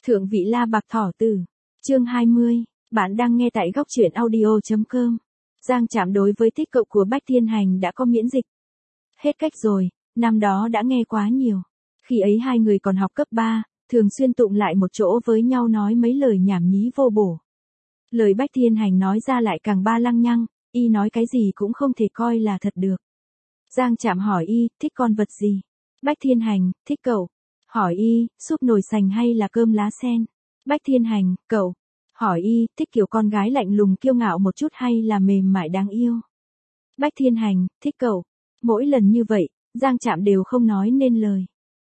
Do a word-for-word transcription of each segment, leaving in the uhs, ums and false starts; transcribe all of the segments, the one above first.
Thượng vị La Bạc Thỏ Tử. Chương hai mươi. Bạn đang nghe tại góc truyện audio.com. Giang Trạm đối với thích cậu của Bách Thiên Hành đã có miễn dịch. Hết cách rồi, năm đó đã nghe quá nhiều. Khi ấy hai người còn học cấp ba, thường xuyên tụng lại một chỗ với nhau nói mấy lời nhảm nhí vô bổ. Lời Bách Thiên Hành nói ra lại càng ba lăng nhăng, y nói cái gì cũng không thể coi là thật được. Giang Trạm hỏi y, thích con vật gì? Bách Thiên Hành, thích cậu. Hỏi y, súp nồi sành hay là cơm lá sen? Bách Thiên Hành, cậu. Hỏi y, thích kiểu con gái lạnh lùng kiêu ngạo một chút hay là mềm mại đáng yêu? Bách Thiên Hành, thích cậu. Mỗi lần như vậy, Giang Trạm đều không nói nên lời.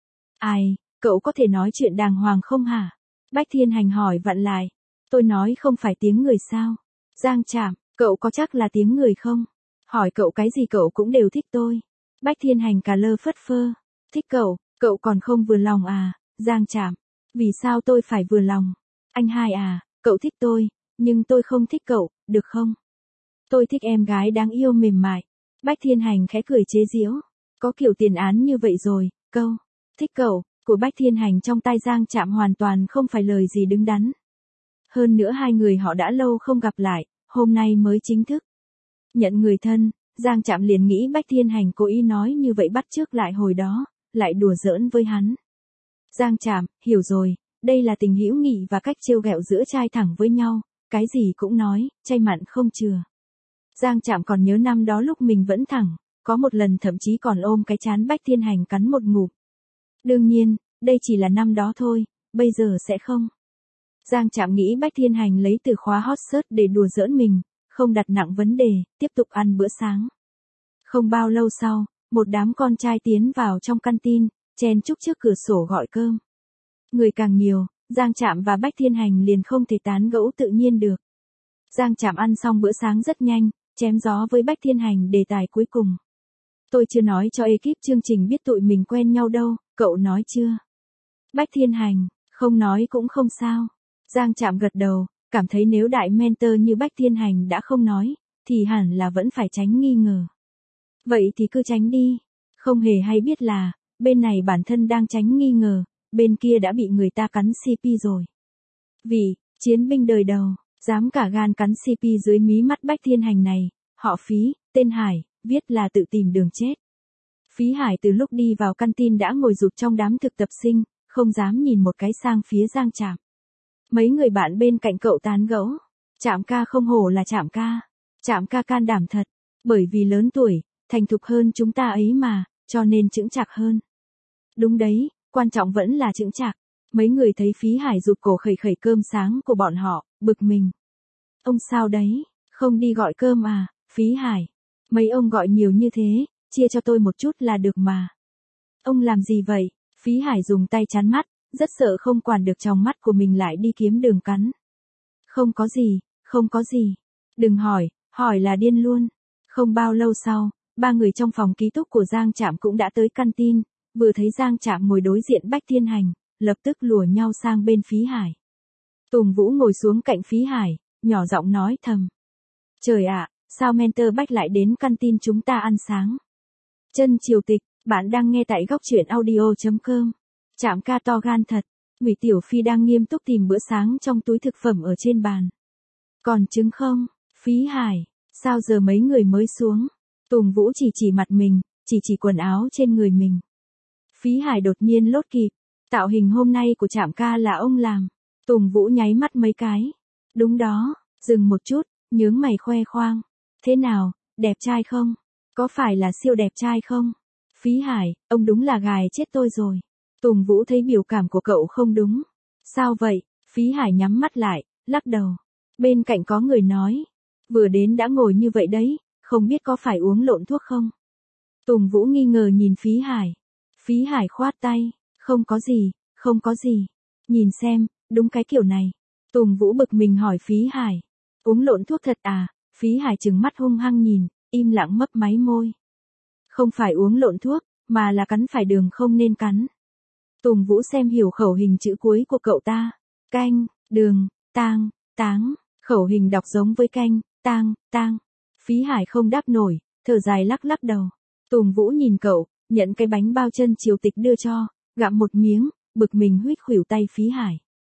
Ai, cậu có thể nói chuyện đàng hoàng không hả? Bách Thiên Hành hỏi vặn lại. Tôi nói không phải tiếng người sao? Giang Trạm, cậu có chắc là tiếng người không? Hỏi cậu cái gì cậu cũng đều thích tôi. Bách Thiên Hành cà lơ phất phơ. Thích cậu, cậu còn không vừa lòng à? Giang Trạm, vì sao tôi phải vừa lòng? Anh hai à, cậu thích tôi, nhưng tôi không thích cậu, được không? Tôi thích em gái đáng yêu mềm mại. Bách Thiên Hành khẽ cười chế giễu. Có kiểu tiền án như vậy rồi, câu thích cậu của Bách Thiên Hành trong tai Giang Trạm hoàn toàn không phải lời gì đứng đắn. Hơn nữa hai người họ đã lâu không gặp lại, hôm nay mới chính thức nhận người thân. Giang Trạm liền nghĩ Bách Thiên Hành cố ý nói như vậy bắt chước lại hồi đó, lại đùa giỡn với hắn. Giang Trạm, hiểu rồi, đây là tình hữu nghị và cách trêu ghẹo giữa trai thẳng với nhau, cái gì cũng nói, chay mặn không chừa. Giang Trạm còn nhớ năm đó lúc mình vẫn thẳng, có một lần thậm chí còn ôm cái trán Bách Thiên Hành cắn một ngụm. Đương nhiên, đây chỉ là năm đó thôi, bây giờ sẽ không. Giang Trạm nghĩ Bách Thiên Hành lấy từ khóa hot search để đùa giỡn mình, không đặt nặng vấn đề, tiếp tục ăn bữa sáng. Không bao lâu sau, một đám con trai tiến vào trong căn tin, chen chúc trước cửa sổ gọi cơm. Người càng nhiều, Giang Trạm và Bách Thiên Hành liền không thể tán gẫu tự nhiên được. Giang Trạm ăn xong bữa sáng rất nhanh, chém gió với Bách Thiên Hành đề tài cuối cùng. Tôi chưa nói cho ekip chương trình biết tụi mình quen nhau đâu, cậu nói chưa? Bách Thiên Hành, không nói cũng không sao. Giang Trạm gật đầu, cảm thấy nếu đại mentor như Bách Thiên Hành đã không nói, thì hẳn là vẫn phải tránh nghi ngờ. Vậy thì cứ tránh đi. Không hề hay biết là, bên này bản thân đang tránh nghi ngờ, bên kia đã bị người ta cắn xê pê rồi. Vì, chiến binh đời đầu, dám cả gan cắn xê pê dưới mí mắt Bách Thiên Hành này, họ Phí, tên Hải, viết là tự tìm đường chết. Phí Hải từ lúc đi vào căn tin đã ngồi rụt trong đám thực tập sinh, không dám nhìn một cái sang phía Giang Trạm. Mấy người bạn bên cạnh cậu tán gẫu. Trạm ca không hổ là Trạm ca. Trạm ca can đảm thật, bởi vì lớn tuổi, thành thục hơn chúng ta ấy mà, cho nên chững chạc hơn. Đúng đấy, quan trọng vẫn là chững chạc. Mấy người thấy Phí Hải rụt cổ khẩy khẩy cơm sáng của bọn họ, bực mình. Ông sao đấy, không đi gọi cơm à, Phí Hải. Mấy ông gọi nhiều như thế, chia cho tôi một chút là được mà. Ông làm gì vậy? Phí Hải dùng tay chắn mắt, rất sợ không quản được trong mắt của mình lại đi kiếm đường cắn. Không có gì, không có gì. Đừng hỏi, hỏi là điên luôn. Không bao lâu sau, ba người trong phòng ký túc của Giang Trạm cũng đã tới căn tin, vừa thấy Giang Trạm ngồi đối diện Bách Thiên Hành, lập tức lùa nhau sang bên Phí Hải. Tùng Vũ ngồi xuống cạnh Phí Hải, nhỏ giọng nói thầm. Trời ạ, sao mentor Bách lại đến căn tin chúng ta ăn sáng? Chân Triều Tịch, bạn đang nghe tại góc truyện audio.com. Trạm ca to gan thật, Ngụy Tiểu Phi đang nghiêm túc tìm bữa sáng trong túi thực phẩm ở trên bàn. Còn trứng không? Phí Hải, sao giờ mấy người mới xuống? Tùng Vũ chỉ chỉ mặt mình, chỉ chỉ quần áo trên người mình. Phí Hải đột nhiên lốt kịp, tạo hình hôm nay của Trạm ca là ông làm. Tùng Vũ nháy mắt mấy cái. Đúng đó, dừng một chút, nhướng mày khoe khoang. Thế nào, đẹp trai không? Có phải là siêu đẹp trai không? Phí Hải, ông đúng là gài chết tôi rồi. Tùng Vũ thấy biểu cảm của cậu không đúng. Sao vậy? Phí Hải nhắm mắt lại, lắc đầu. Bên cạnh có người nói. Vừa đến đã ngồi như vậy đấy, không biết có phải uống lộn thuốc không? Tùng Vũ nghi ngờ nhìn Phí Hải. Phí Hải khoát tay. Không có gì, không có gì. Nhìn xem, đúng cái kiểu này. Tùng Vũ bực mình hỏi Phí Hải. Uống lộn thuốc thật à? Phí Hải trừng mắt hung hăng nhìn, im lặng mấp máy môi. Không phải uống lộn thuốc, mà là cắn phải đường không nên cắn. Tùng Vũ xem hiểu khẩu hình chữ cuối của cậu ta. Canh, đường, tang, táng. Khẩu hình đọc giống với canh, tang, tang. Phí Hải không đáp nổi, thở dài lắc lắc đầu. Tùng Vũ nhìn cậu, nhận cái bánh bao Chân Triều Tịch đưa cho, gặm một miếng, bực mình huýt khuỷu tay Phí Hải.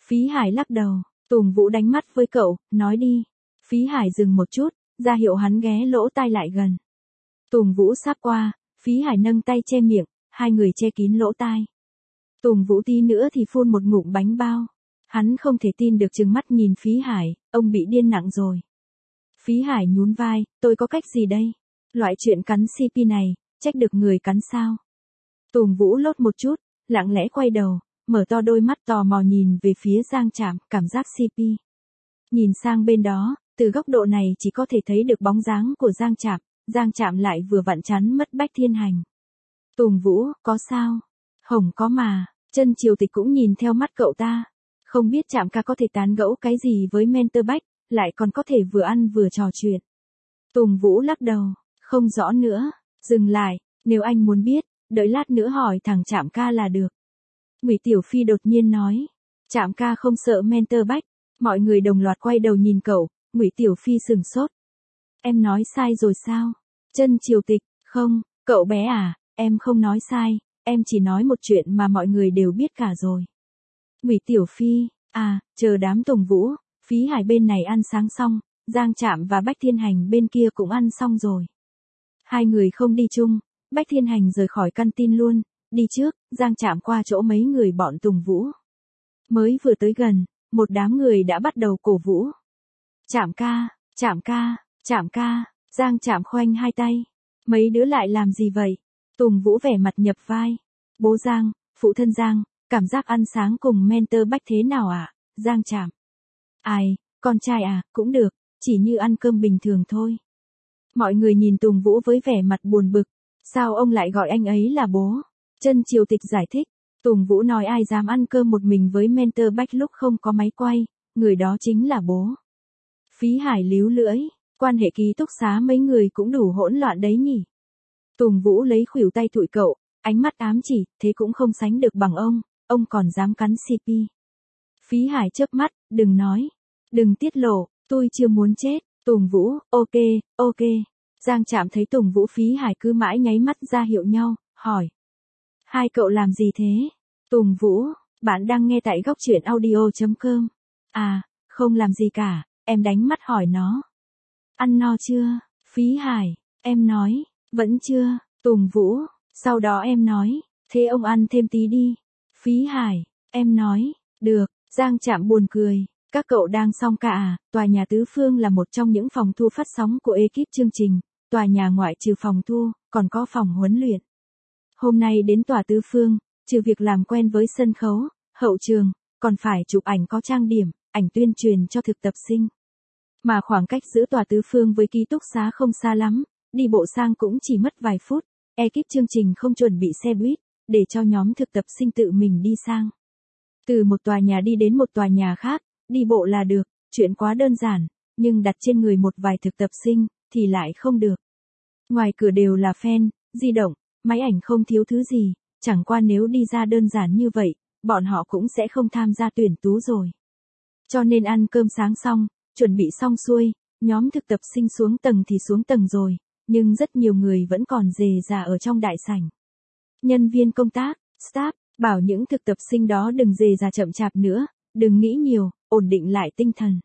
Phí Hải lắc đầu, Tùng Vũ đánh mắt với cậu, nói đi. Phí Hải dừng một chút, ra hiệu hắn ghé lỗ tai lại gần. Tùng Vũ sáp qua, Phí Hải nâng tay che miệng, hai người che kín lỗ tai. Tùng Vũ tí nữa thì phun một ngụm bánh bao. Hắn không thể tin được trừng mắt nhìn Phí Hải, ông bị điên nặng rồi. Phí Hải nhún vai, tôi có cách gì đây? Loại chuyện cắn xê pê này, trách được người cắn sao? Tùng Vũ lốt một chút, lặng lẽ quay đầu, mở to đôi mắt tò mò nhìn về phía Giang Trạm, cảm giác xê pê. Nhìn sang bên đó, từ góc độ này chỉ có thể thấy được bóng dáng của Giang Trạm, Giang Trạm lại vừa vặn chắn mất Bách Thiên Hành. Tùng Vũ, có sao? Hồng có mà, Chân Triều Tịch cũng nhìn theo mắt cậu ta. Không biết Trạm ca có thể tán gẫu cái gì với mentor Bách, lại còn có thể vừa ăn vừa trò chuyện. Tùng Vũ lắc đầu, không rõ nữa, dừng lại, nếu anh muốn biết, đợi lát nữa hỏi thằng Trạm ca là được. Ngụy Tiểu Phi đột nhiên nói, Trạm ca không sợ mentor Bách, mọi người đồng loạt quay đầu nhìn cậu, Ngụy Tiểu Phi sừng sốt. Em nói sai rồi sao? Chân Triều Tịch, không, cậu bé à, em không nói sai, em chỉ nói một chuyện mà mọi người đều biết cả rồi. Ngụy Tiểu Phi, à, chờ đám Tùng Vũ, Phí Hải bên này ăn sáng xong, Giang Trạm và Bách Thiên Hành bên kia cũng ăn xong rồi. Hai người không đi chung, Bách Thiên Hành rời khỏi căn tin luôn, đi trước, Giang Trạm qua chỗ mấy người bọn Tùng Vũ. Mới vừa tới gần, một đám người đã bắt đầu cổ vũ. Trạm ca, Trạm ca, Trạm ca, Giang Trạm khoanh hai tay. Mấy đứa lại làm gì vậy? Tùng Vũ vẻ mặt nhập vai. Bố Giang, phụ thân Giang, cảm giác ăn sáng cùng mentor Bách thế nào ạ? À? Giang Trạm. Ai, con trai à, cũng được, chỉ như ăn cơm bình thường thôi. Mọi người nhìn Tùng Vũ với vẻ mặt buồn bực. Sao ông lại gọi anh ấy là bố? Chân Triều Tịch giải thích. Tùng Vũ nói ai dám ăn cơm một mình với mentor Bách lúc không có máy quay, người đó chính là bố. Phí Hải líu lưỡi, quan hệ ký túc xá mấy người cũng đủ hỗn loạn đấy nhỉ. Tùng Vũ lấy khuỷu tay thụi cậu, ánh mắt ám chỉ, thế cũng không sánh được bằng ông, ông còn dám cắn xê pê. Phí Hải chớp mắt, đừng nói, đừng tiết lộ, tôi chưa muốn chết. Tùng Vũ, ok, ok. Giang Trạm thấy Tùng Vũ Phí Hải cứ mãi nháy mắt ra hiệu nhau, hỏi. Hai cậu làm gì thế? Tùng Vũ, bạn đang nghe tại góc truyện audio chấm com. À, không làm gì cả, em đánh mắt hỏi nó. Ăn no chưa? Phí Hải, em nói, vẫn chưa. Tùng Vũ, sau đó em nói, thế ông ăn thêm tí đi. Phí Hải, em nói, được. Giang Trạm buồn cười, các cậu đang xong cả à? Tòa nhà Tứ Phương là một trong những phòng thu phát sóng của ekip chương trình, tòa nhà ngoại trừ phòng thu, còn có phòng huấn luyện. Hôm nay đến tòa Tứ Phương, trừ việc làm quen với sân khấu, hậu trường, còn phải chụp ảnh có trang điểm, ảnh tuyên truyền cho thực tập sinh. Mà khoảng cách giữa tòa Tứ Phương với ký túc xá không xa lắm, đi bộ sang cũng chỉ mất vài phút, ekip chương trình không chuẩn bị xe buýt, để cho nhóm thực tập sinh tự mình đi sang. Từ một tòa nhà đi đến một tòa nhà khác, đi bộ là được, chuyện quá đơn giản, nhưng đặt trên người một vài thực tập sinh, thì lại không được. Ngoài cửa đều là fan, di động, máy ảnh không thiếu thứ gì, chẳng qua nếu đi ra đơn giản như vậy, bọn họ cũng sẽ không tham gia tuyển tú rồi. Cho nên ăn cơm sáng xong, chuẩn bị xong xuôi, nhóm thực tập sinh xuống tầng thì xuống tầng rồi, nhưng rất nhiều người vẫn còn rề rà ở trong đại sảnh. Nhân viên công tác, staff, bảo những thực tập sinh đó đừng rề rà chậm chạp nữa, đừng nghĩ nhiều, ổn định lại tinh thần.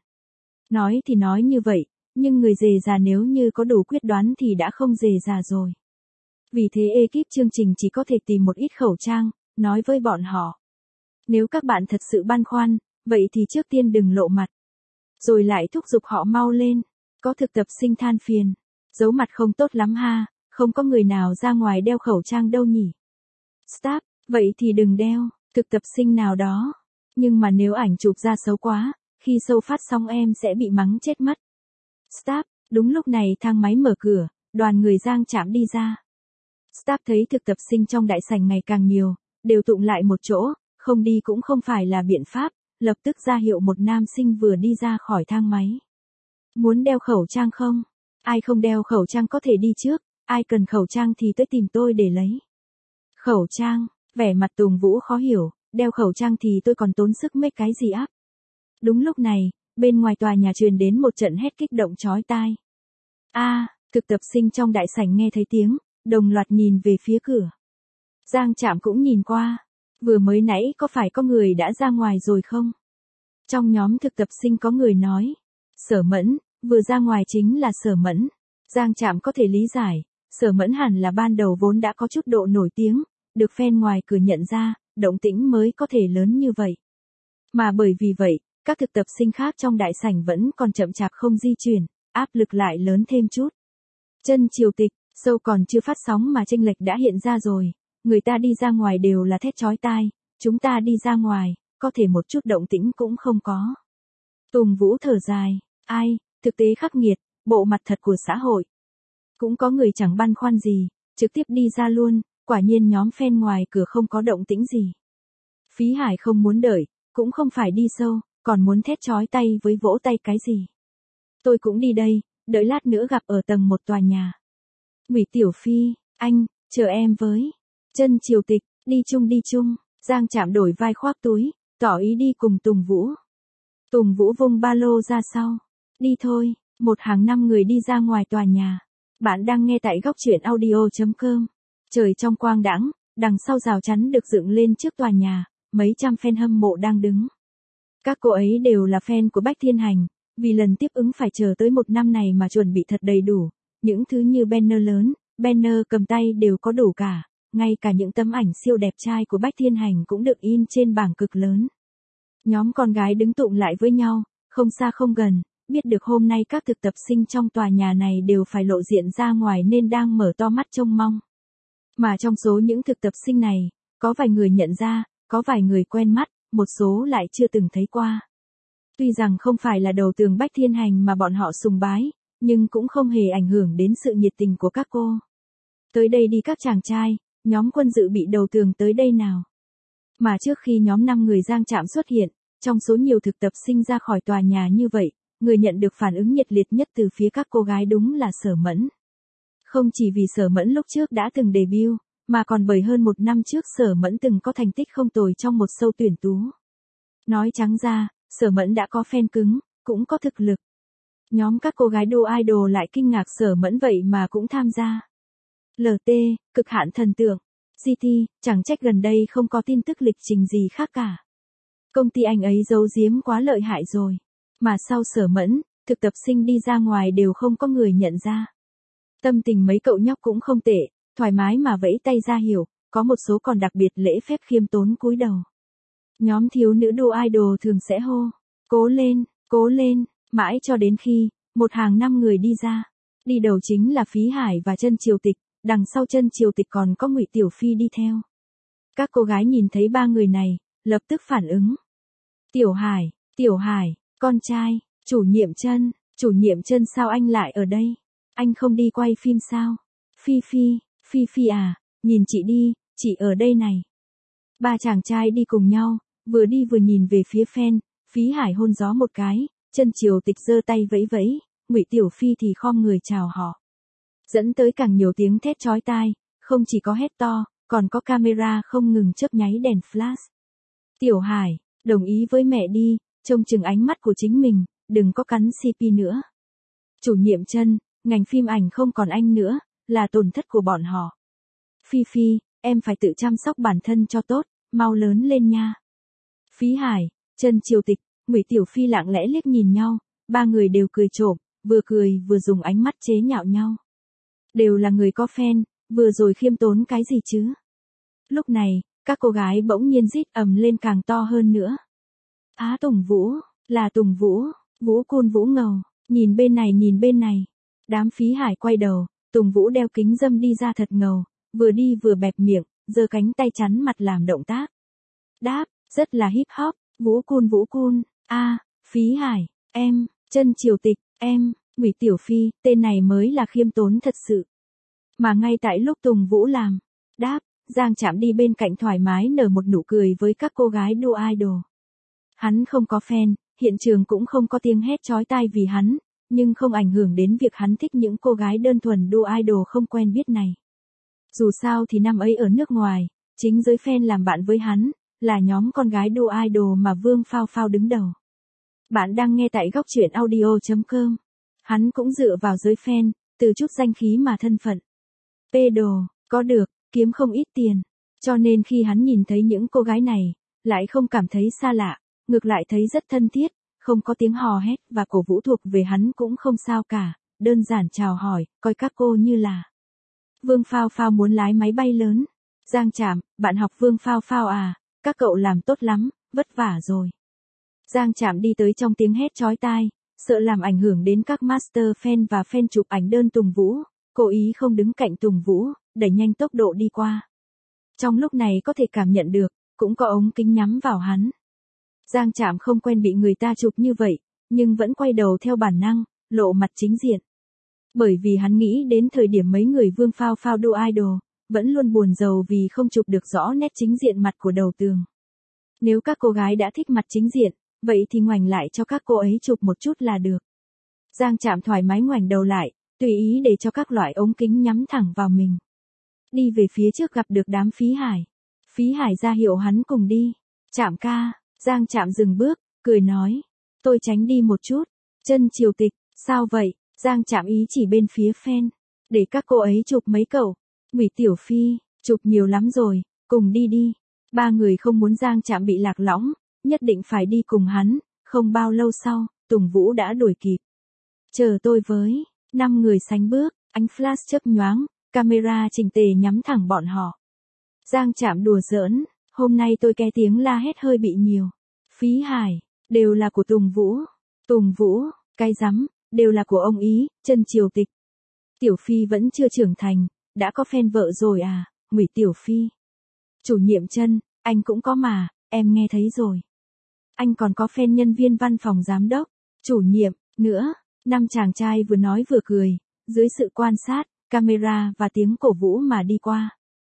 Nói thì nói như vậy, nhưng người rề rà nếu như có đủ quyết đoán thì đã không rề rà rồi. Vì thế ekip chương trình chỉ có thể tìm một ít khẩu trang, nói với bọn họ. Nếu các bạn thật sự băn khoăn, vậy thì trước tiên đừng lộ mặt. Rồi lại thúc giục họ mau lên. Có thực tập sinh than phiền. Giấu mặt không tốt lắm ha, không có người nào ra ngoài đeo khẩu trang đâu nhỉ. Staff, vậy thì đừng đeo, thực tập sinh nào đó. Nhưng mà nếu ảnh chụp ra xấu quá, khi show phát xong em sẽ bị mắng chết mất. Staff, đúng lúc này thang máy mở cửa, đoàn người Giang Trạm đi ra. Staff thấy thực tập sinh trong đại sảnh ngày càng nhiều, đều tụng lại một chỗ, không đi cũng không phải là biện pháp, lập tức ra hiệu một nam sinh vừa đi ra khỏi thang máy. Muốn đeo khẩu trang không? Ai không đeo khẩu trang có thể đi trước, ai cần khẩu trang thì tới tìm tôi để lấy. Khẩu trang, vẻ mặt Tùng Vũ khó hiểu, đeo khẩu trang thì tôi còn tốn sức make cái gì áp. Đúng lúc này, bên ngoài tòa nhà truyền đến một trận hét kích động chói tai. A, à, thực tập sinh trong đại sảnh nghe thấy tiếng, đồng loạt nhìn về phía cửa. Giang Trạm cũng nhìn qua, vừa mới nãy có phải có người đã ra ngoài rồi không? Trong nhóm thực tập sinh có người nói, Sở Mẫn, vừa ra ngoài chính là Sở Mẫn. Giang Trạm có thể lý giải, Sở Mẫn hẳn là ban đầu vốn đã có chút độ nổi tiếng, được fan ngoài cửa nhận ra, động tĩnh mới có thể lớn như vậy. Mà bởi vì vậy, các thực tập sinh khác trong đại sảnh vẫn còn chậm chạp không di chuyển, áp lực lại lớn thêm chút. Chân triều tịch, show còn chưa phát sóng mà chênh lệch đã hiện ra rồi, người ta đi ra ngoài đều là thét chói tai, chúng ta đi ra ngoài, có thể một chút động tĩnh cũng không có. Tùng Vũ thở dài, ai, thực tế khắc nghiệt, bộ mặt thật của xã hội. Cũng có người chẳng băn khoăn gì, trực tiếp đi ra luôn, quả nhiên nhóm fan ngoài cửa không có động tĩnh gì. Phí Hải không muốn đợi, cũng không phải đi show, còn muốn thét chói tay với vỗ tay cái gì. Tôi cũng đi đây, đợi lát nữa gặp ở tầng một tòa nhà. Ngụy Tiểu Phi, anh, chờ em với. Chân triều tịch, đi chung đi chung, Giang Trạm đổi vai khoác túi, tỏ ý đi cùng Tùng Vũ. Tùng Vũ vung ba lô ra sau. Đi thôi, một hàng năm người đi ra ngoài tòa nhà. Bạn đang nghe tại góc truyện audio.com. Trời trong quang đãng, đằng sau rào chắn được dựng lên trước tòa nhà, mấy trăm fan hâm mộ đang đứng. Các cô ấy đều là fan của Bách Thiên Hành, vì lần tiếp ứng phải chờ tới một năm này mà chuẩn bị thật đầy đủ. Những thứ như banner lớn, banner cầm tay đều có đủ cả, ngay cả những tấm ảnh siêu đẹp trai của Bách Thiên Hành cũng được in trên bảng cực lớn. Nhóm con gái đứng tụng lại với nhau, không xa không gần, biết được hôm nay các thực tập sinh trong tòa nhà này đều phải lộ diện ra ngoài nên đang mở to mắt trông mong. Mà trong số những thực tập sinh này, có vài người nhận ra, có vài người quen mắt, một số lại chưa từng thấy qua. Tuy rằng không phải là đầu tường Bách Thiên Hành mà bọn họ sùng bái, nhưng cũng không hề ảnh hưởng đến sự nhiệt tình của các cô. Tới đây đi các chàng trai, nhóm Quân dự bị đầu tường tới đây nào. Mà trước khi nhóm năm người Giang Trạm xuất hiện, trong số nhiều thực tập sinh ra khỏi tòa nhà như vậy, người nhận được phản ứng nhiệt liệt nhất từ phía các cô gái đúng là Sở Mẫn. Không chỉ vì Sở Mẫn lúc trước đã từng debut, mà còn bởi hơn một năm trước Sở Mẫn từng có thành tích không tồi trong một show tuyển tú. Nói trắng ra, Sở Mẫn đã có fan cứng, cũng có thực lực. Nhóm các cô gái đô idol lại kinh ngạc Sở Mẫn vậy mà cũng tham gia. lờ tê, cực hạn thần tượng. giê tê, chẳng trách gần đây không có tin tức lịch trình gì khác cả. Công ty anh ấy giấu giếm quá lợi hại rồi. Mà sau Sở Mẫn, thực tập sinh đi ra ngoài đều không có người nhận ra. Tâm tình mấy cậu nhóc cũng không tệ, thoải mái mà vẫy tay ra hiểu, có một số còn đặc biệt lễ phép khiêm tốn cúi đầu. Nhóm thiếu nữ đô idol thường sẽ hô, cố lên, cố lên, mãi cho đến khi, một hàng năm người đi ra. Đi đầu chính là Phí Hải và Chân Triều Tịch, đằng sau Chân Triều Tịch còn có Ngụy Tiểu Phi đi theo. Các cô gái nhìn thấy ba người này, lập tức phản ứng. Tiểu Hải, Tiểu Hải, con trai, chủ nhiệm Chân, chủ nhiệm Chân sao anh lại ở đây? Anh không đi quay phim sao? Phi Phi, Phi Phi à, nhìn chị đi, chị ở đây này. Ba chàng trai đi cùng nhau, vừa đi vừa nhìn về phía fan, Phí Hải hôn gió một cái, Chân Triều Tịch giơ tay vẫy vẫy, Ngụy Tiểu Phi thì khom người chào họ. Dẫn tới càng nhiều tiếng thét chói tai, không chỉ có hét to, còn có camera không ngừng chớp nháy đèn flash. Tiểu Hải, đồng ý với mẹ đi, trông chừng ánh mắt của chính mình, đừng có cắn xê pê nữa. Chủ nhiệm Chân, ngành phim ảnh không còn anh nữa, là tổn thất của bọn họ. Phi Phi, em phải tự chăm sóc bản thân cho tốt, mau lớn lên nha. Phí Hải, Chân Triều Tịch, Ngụy Tiểu Phi lặng lẽ liếc nhìn nhau, ba người đều cười trộm, vừa cười vừa dùng ánh mắt chế nhạo nhau. Đều là người có fan, vừa rồi khiêm tốn cái gì chứ? Lúc này, các cô gái bỗng nhiên rít ầm lên càng to hơn nữa. Á Tùng Vũ, là Tùng Vũ, Vũ Côn Vũ ngầu, nhìn bên này nhìn bên này. Đám Phí Hải quay đầu, Tùng Vũ đeo kính râm đi ra thật ngầu, vừa đi vừa bẹp miệng, giơ cánh tay chắn mặt làm động tác. Đáp, rất là hip hop, Vũ Côn Vũ Côn, a, Phí Hải, em, Chân Triều Tịch, em, Ngụy Tiểu Phi, tên này mới là khiêm tốn thật sự. Mà ngay tại lúc Tùng Vũ làm, đáp, Giang Trạm đi bên cạnh thoải mái nở một nụ cười với các cô gái đô idol. Hắn không có fan, hiện trường cũng không có tiếng hét chói tai vì hắn, nhưng không ảnh hưởng đến việc hắn thích những cô gái đơn thuần đô idol không quen biết này. Dù sao thì năm ấy ở nước ngoài, chính giới fan làm bạn với hắn, là nhóm con gái đô idol mà Vương Phao Phao đứng đầu. Bạn đang nghe tại góc truyện audio.com. Hắn cũng dựa vào giới fan, từ chút danh khí mà thân phận. Pê đồ, có được, kiếm không ít tiền. Cho nên khi hắn nhìn thấy những cô gái này, lại không cảm thấy xa lạ, ngược lại thấy rất thân thiết, không có tiếng hò hét và cổ vũ thuộc về hắn cũng không sao cả, đơn giản chào hỏi, coi các cô như là. Vương Phao Phao muốn lái máy bay lớn. Giang Trạm, bạn học Vương Phao Phao à, các cậu làm tốt lắm, vất vả rồi. Giang Trạm đi tới trong tiếng hét chói tai, sợ làm ảnh hưởng đến các master fan và fan chụp ảnh đơn Tùng Vũ, cố ý không đứng cạnh Tùng Vũ, đẩy nhanh tốc độ đi qua. Trong lúc này có thể cảm nhận được, cũng có ống kính nhắm vào hắn. Giang Trạm không quen bị người ta chụp như vậy, nhưng vẫn quay đầu theo bản năng, lộ mặt chính diện. Bởi vì hắn nghĩ đến thời điểm mấy người Vương Phao Phao đua idol, vẫn luôn buồn rầu vì không chụp được rõ nét chính diện mặt của đầu tường. Nếu các cô gái đã thích mặt chính diện, vậy thì ngoảnh lại cho các cô ấy chụp một chút là được. Giang Trạm thoải mái ngoảnh đầu lại, tùy ý để cho các loại ống kính nhắm thẳng vào mình. Đi về phía trước gặp được đám Phí Hải. Phí Hải ra hiệu hắn cùng đi. Trạm ca, Giang Trạm dừng bước, cười nói. Tôi tránh đi một chút. Chân Triều Tịch, sao vậy? Giang Trạm ý chỉ bên phía fan. Để các cô ấy chụp mấy cậu. Ngụy Tiểu Phi, chụp nhiều lắm rồi, cùng đi đi. Ba người không muốn Giang Trạm bị lạc lõng, nhất định phải đi cùng hắn. Không bao lâu sau, Tùng Vũ đã đuổi kịp. Chờ tôi với. Năm người sánh bước, ánh flash chớp nhoáng, camera chỉnh tề nhắm thẳng bọn họ. Giang Trạm đùa giỡn, hôm nay tôi nghe tiếng la hét hơi bị nhiều. Phí Hải, đều là của Tùng Vũ. Tùng Vũ, cái rắm, đều là của ông ý, Chân Triều Tịch. Tiểu Phi vẫn chưa trưởng thành, đã có fan vợ rồi à, Ngụy Tiểu Phi. Chủ nhiệm Chân, anh cũng có mà, em nghe thấy rồi. Anh còn có fan nhân viên văn phòng giám đốc, chủ nhiệm, nữa. Năm chàng trai vừa nói vừa cười, dưới sự quan sát, camera và tiếng cổ vũ mà đi qua.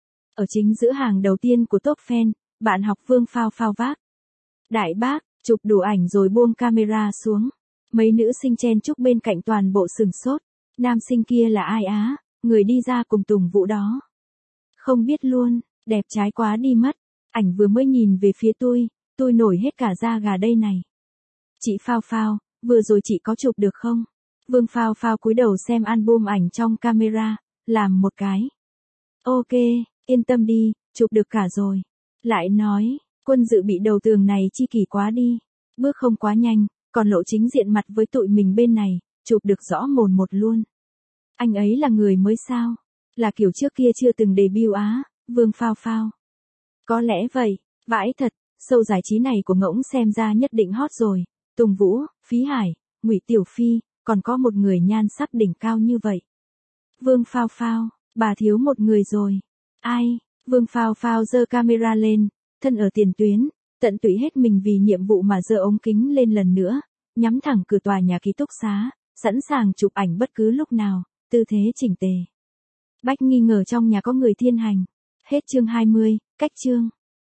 Ở chính giữa hàng đầu tiên của top fan, bạn học Vương Phao Phao vác. Đại bác, chụp đủ ảnh rồi buông camera xuống. Mấy nữ sinh chen chúc bên cạnh toàn bộ sừng sốt. Nam sinh kia là ai á, người đi ra cùng Tùng Vũ đó. Không biết luôn, đẹp trái quá đi mất. Ảnh vừa mới nhìn về phía tôi, tôi nổi hết cả da gà đây này. Chị Phao Phao, vừa rồi chị có chụp được không? Vương Phao Phao cúi đầu xem album ảnh trong camera, làm một cái. Ok, yên tâm đi, chụp được cả rồi. Lại nói, Quân Dự bị đầu tường này chi kỷ quá đi. Bước không quá nhanh, còn lộ chính diện mặt với tụi mình bên này, chụp được rõ mồn một luôn. Anh ấy là người mới sao? Là kiểu trước kia chưa từng debut á, Vương Phao Phao. Có lẽ vậy, vãi thật, show giải trí này của ngỗng xem ra nhất định hot rồi. Tùng Vũ, Phí Hải, Ngụy Tiểu Phi, còn có một người nhan sắc đỉnh cao như vậy. Vương Phao Phao, bà thiếu một người rồi. Ai? Vương Phao Phao giơ camera lên, thân ở tiền tuyến, tận tụy hết mình vì nhiệm vụ mà giơ ống kính lên lần nữa, nhắm thẳng cửa tòa nhà ký túc xá, sẵn sàng chụp ảnh bất cứ lúc nào, tư thế chỉnh tề. Bách nghi ngờ trong nhà có người thiên hành. Hết chương hai mươi, cách chương.